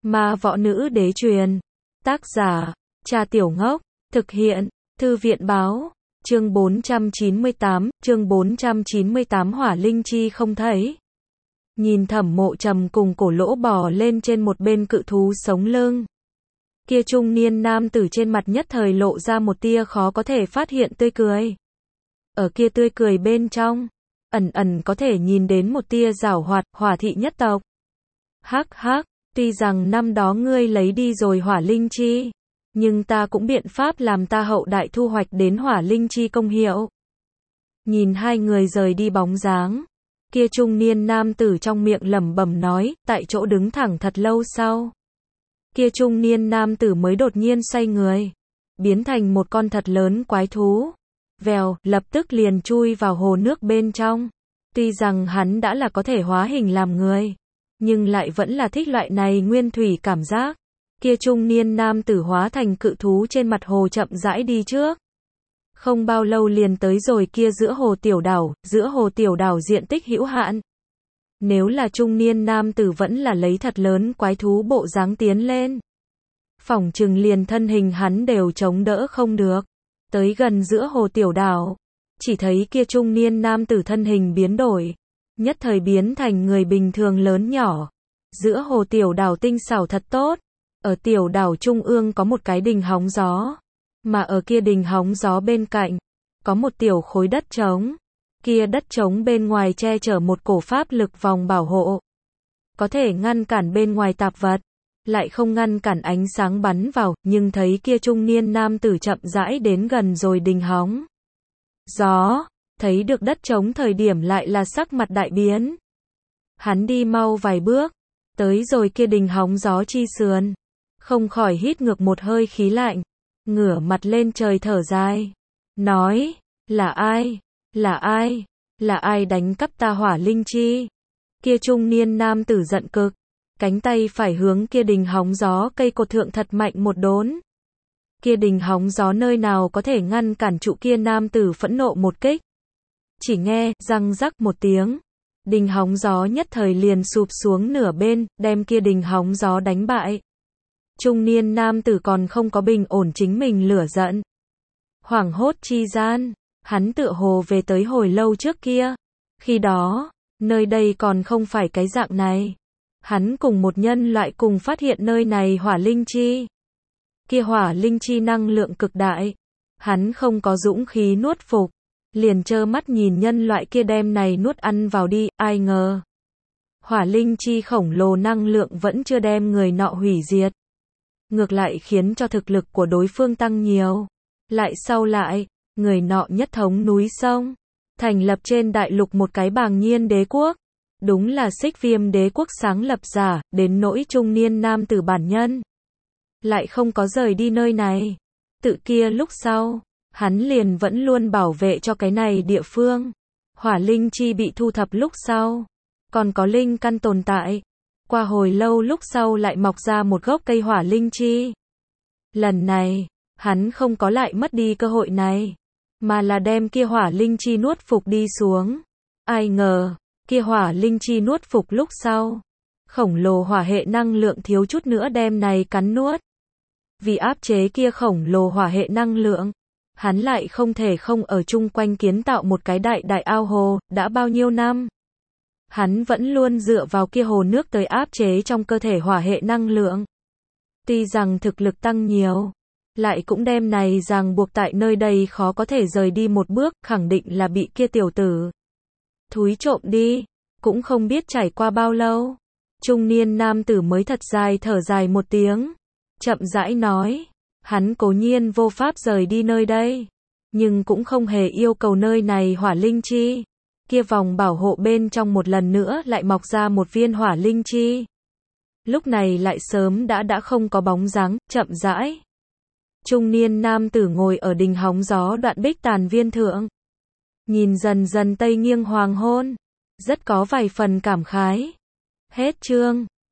Ma võ nữ đế truyền. Tác giả, Cha Tiểu Ngốc. Thực hiện, Thư viện báo. Chương 498 Hỏa linh chi không thấy. Nhìn Thẩm Mộ Trầm cùng Cổ Lỗ bò lên trên một bên cự thú sống lưng. Kia trung niên nam tử trên mặt nhất thời lộ ra một tia khó có thể phát hiện tươi cười. Ở kia tươi cười bên trong, ẩn ẩn có thể nhìn đến một tia giảo hoạt, Hỏa thị nhất tộc. Hắc hắc, tuy rằng năm đó ngươi lấy đi rồi hỏa linh chi, nhưng ta cũng biện pháp làm ta hậu đại thu hoạch đến hỏa linh chi công hiệu. Nhìn hai người rời đi bóng dáng, kia trung niên nam tử trong miệng lẩm bẩm nói, tại chỗ đứng thẳng thật lâu sau. Kia trung niên nam tử mới đột nhiên xoay người, biến thành một con thật lớn quái thú. Vèo, lập tức liền chui vào hồ nước bên trong. Tuy rằng hắn đã là có thể hóa hình làm người, nhưng lại vẫn là thích loại này nguyên thủy cảm giác. Kia trung niên nam tử hóa thành cự thú trên mặt hồ chậm rãi đi trước. Không bao lâu liền tới rồi kia giữa hồ tiểu đảo diện tích hữu hạn. Nếu là trung niên nam tử vẫn là lấy thật lớn quái thú bộ dáng tiến lên, phỏng chừng liền thân hình hắn đều chống đỡ không được. Tới gần giữa hồ tiểu đảo, chỉ thấy kia trung niên nam tử thân hình biến đổi, nhất thời biến thành người bình thường lớn nhỏ. Giữa hồ tiểu đảo tinh xảo thật tốt, ở tiểu đảo trung ương có một cái đình hóng gió, mà ở kia đình hóng gió bên cạnh, có một tiểu khối đất trống. Kia đất trống bên ngoài che chở một cổ pháp lực vòng bảo hộ, có thể ngăn cản bên ngoài tạp vật, lại không ngăn cản ánh sáng bắn vào, nhưng thấy kia trung niên nam tử chậm rãi đến gần rồi đình hóng gió, thấy được đất trống thời điểm lại là sắc mặt đại biến. Hắn đi mau vài bước, tới rồi kia đình hóng gió chi sườn, không khỏi hít ngược một hơi khí lạnh, ngửa mặt lên trời thở dài, nói, là ai? Là ai? Là ai đánh cắp ta hỏa linh chi? Kia trung niên nam tử giận cực, cánh tay phải hướng kia đình hóng gió cây cột thượng thật mạnh một đốn. Kia đình hóng gió nơi nào có thể ngăn cản trụ kia nam tử phẫn nộ một kích. Chỉ nghe, răng rắc một tiếng, đình hóng gió nhất thời liền sụp xuống nửa bên, đem kia đình hóng gió đánh bại. Trung niên nam tử còn không có bình ổn chính mình lửa giận. Hoảng hốt chi gian, hắn tựa hồ về tới hồi lâu trước kia. Khi đó, nơi đây còn không phải cái dạng này. Hắn cùng một nhân loại cùng phát hiện nơi này hỏa linh chi. Kia hỏa linh chi năng lượng cực đại. Hắn không có dũng khí nuốt phục, liền trơ mắt nhìn nhân loại kia đem này nuốt ăn vào đi, ai ngờ. Hỏa linh chi khổng lồ năng lượng vẫn chưa đem người nọ hủy diệt. Ngược lại khiến cho thực lực của đối phương tăng nhiều. Lại sau lại, người nọ nhất thống núi sông, thành lập trên đại lục một cái bàng nhiên đế quốc. Đúng là Xích Viêm đế quốc sáng lập giả, đến nỗi trung niên nam tử bản nhân. Lại không có rời đi nơi này. Tự kia lúc sau, hắn liền vẫn luôn bảo vệ cho cái này địa phương. Hỏa linh chi bị thu thập lúc sau, còn có linh căn tồn tại. Qua hồi lâu lúc sau lại mọc ra một gốc cây hỏa linh chi. Lần này, hắn không có lại mất đi cơ hội này, mà là đem kia hỏa linh chi nuốt phục đi xuống. Ai ngờ, kia hỏa linh chi nuốt phục lúc sau, khổng lồ hỏa hệ năng lượng thiếu chút nữa đem này cắn nuốt. Vì áp chế kia khổng lồ hỏa hệ năng lượng, hắn lại không thể không ở chung quanh kiến tạo một cái đại ao hồ, đã bao nhiêu năm. Hắn vẫn luôn dựa vào kia hồ nước tới áp chế trong cơ thể hỏa hệ năng lượng. Tuy rằng thực lực tăng nhiều, lại cũng đem này ràng buộc tại nơi đây khó có thể rời đi một bước, khẳng định là bị kia tiểu tử thúi trộm đi. Cũng không biết trải qua bao lâu, trung niên nam tử mới thật dài thở dài một tiếng, chậm rãi nói, hắn cố nhiên vô pháp rời đi nơi đây, nhưng cũng không hề yêu cầu nơi này hỏa linh chi. Kia vòng bảo hộ bên trong một lần nữa lại mọc ra một viên hỏa linh chi. Lúc này lại sớm đã không có bóng dáng, chậm rãi. Trung niên nam tử ngồi ở đình hóng gió đoạn bích tàn viên thượng. Nhìn dần dần tây nghiêng hoàng hôn, rất có vài phần cảm khái. Hết chương.